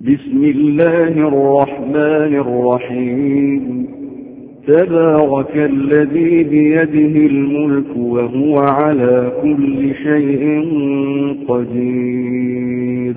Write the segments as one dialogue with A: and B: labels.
A: بسم الله الرحمن الرحيم. تبارك الذي بيده الملك وهو على كل شيء قدير.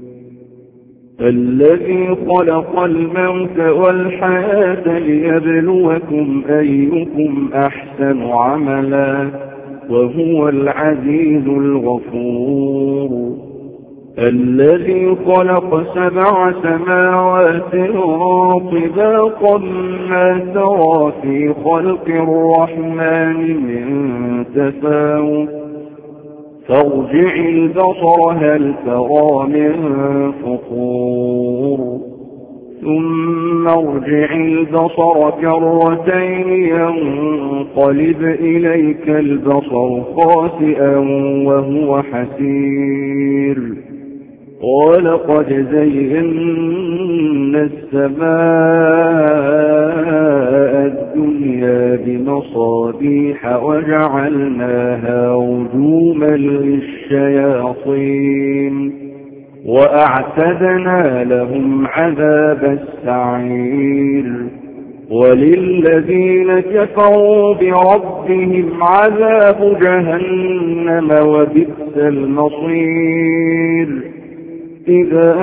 A: الذي خلق الموت والحياة ليبلوكم أيكم أحسن عملا وهو العزيز الغفور. الذي خلق 7 سماوات طباقا ما ترى في خلق الرحمن من تفاوت فارجع البصر هل ترى من فطور ثم ارجع البصر كرتين ينقلب إليك البصر خاسئا وهو حسير. ولقد زينا السماء الدنيا بمصابيح وجعلناها رجوما للشياطين وأعتدنا لهم عذاب السعير. وللذين كفروا بربهم عذاب جهنم وبئس المصير. إذا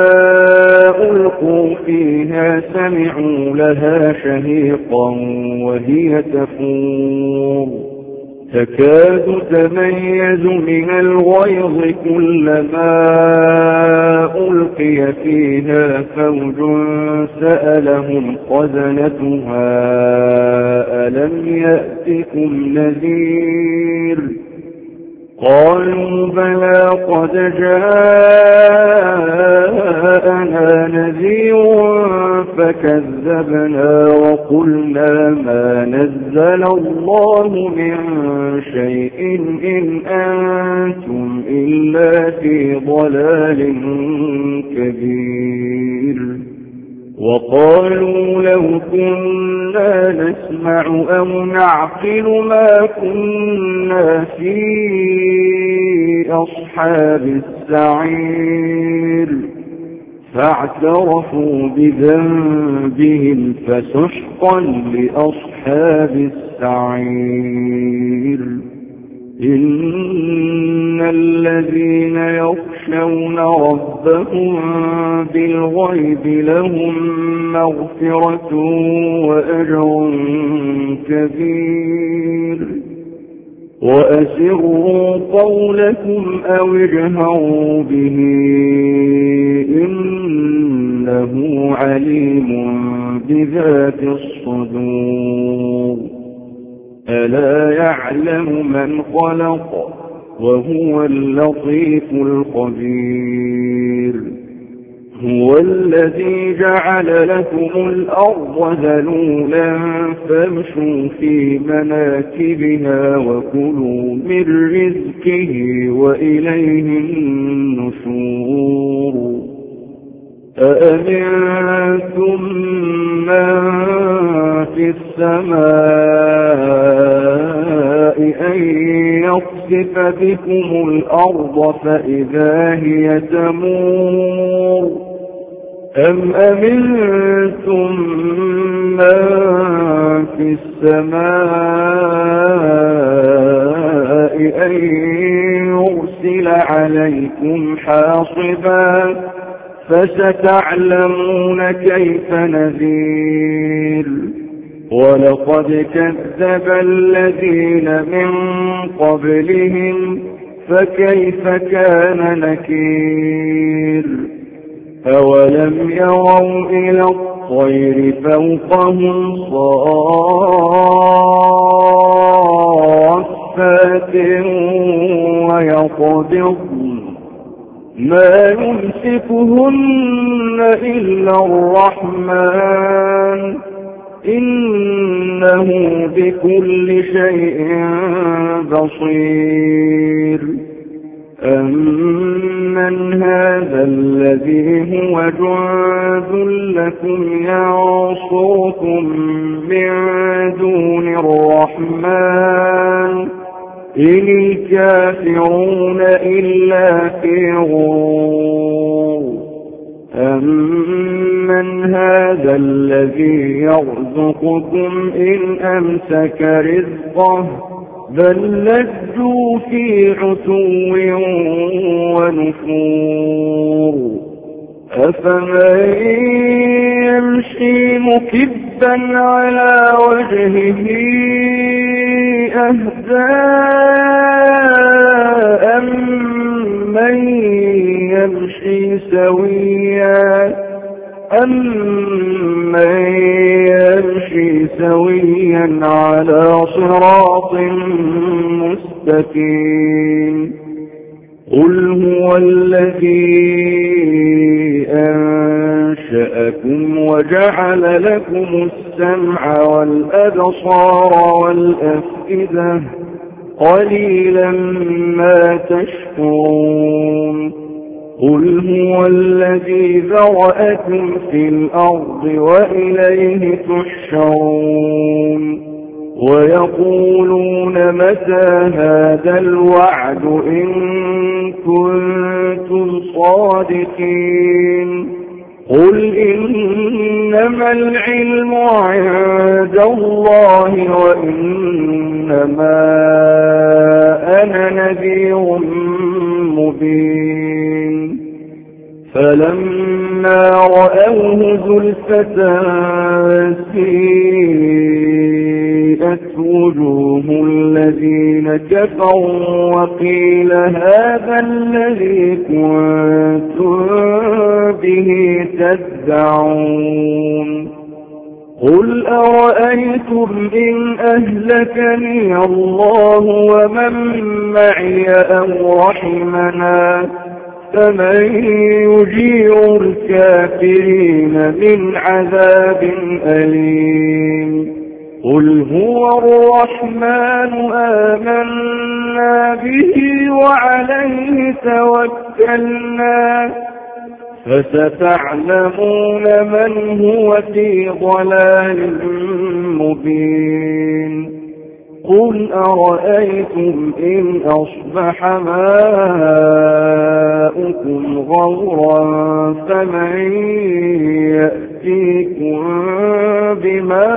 A: ألقوا فيها سمعوا لها شهيقا وهي تفور تكاد تميز من الغيظ كلما ألقي فيها فوج سألهم خزنتها ألم يأتكم نذير قالوا بلى قد جاءنا نذير فكذبنا وقلنا ما نزل الله من شيء إن أنتم إلا في ضلال كبير. وقالوا لو كنا نسمع أو نعقل ما كنا في أصحاب السعير فاعترفوا بذنبهم فسحقا لأصحاب السعير. إن الذين يخشون ربهم بالغيب لهم مغفرة وأجر كبير. وأسروا قولكم أو اجهروا به إنه عليم بذات الصدور. ألا يعلم من خلق وهو اللطيف الخبير. هو الذي جعل لكم الأرض ذلولا فامشوا في مناكبها وكلوا من رزقه وإليه النشور. أأمنتم من في السماء أن يخسف بكم الأرض فإذا هي تمور أم أمنتم من في السماء أن يرسل عليكم حاصبا فستعلمون كيف نذير. ولقد كذب الذين من قبلهم فكيف كان نكير. أولم يروا إلى الطير فوقهم صافات ويقبضن ما يمسكهن إلا الرحمن إنه بكل شيء بصير. أمن هذا الذي هو جند لكم ينصركم من دون الرحمن إن الكافرون إلا في غرور. أمن هذا الذي يرزقكم إن أمسك رزقه بل لجوا في عتو ونفور أفمن يمشي مكبا على وجهه أهدى أمن يمشي سويا على صراط مستقيم قل هو الذي أنشأكم وجعل لكم السمع والأبصار والأفئدة قليلا ما تشكرون قل هو الذي ذرأكم في الأرض وإليه تحشرون ويقولون متى هذا الوعد إن كنتم صادقين قل إنما العلم عند الله وإنما أنا نذير مبين فلما رأوه زلفة سيئت وجوه الذين كفروا وقيل هذا الذي كنتم به تدعون قل أرأيتم إن أهلكني الله ومن معي أو رحمنا فمن يجير الكافرين من عذاب أليم قل هو الرحمن آمنا به وعليه توكلنا فستعلمون من هو في ضلال مبين قل أرأيتم إن أصبح ماؤكم غورا فمن يأتيكم بماء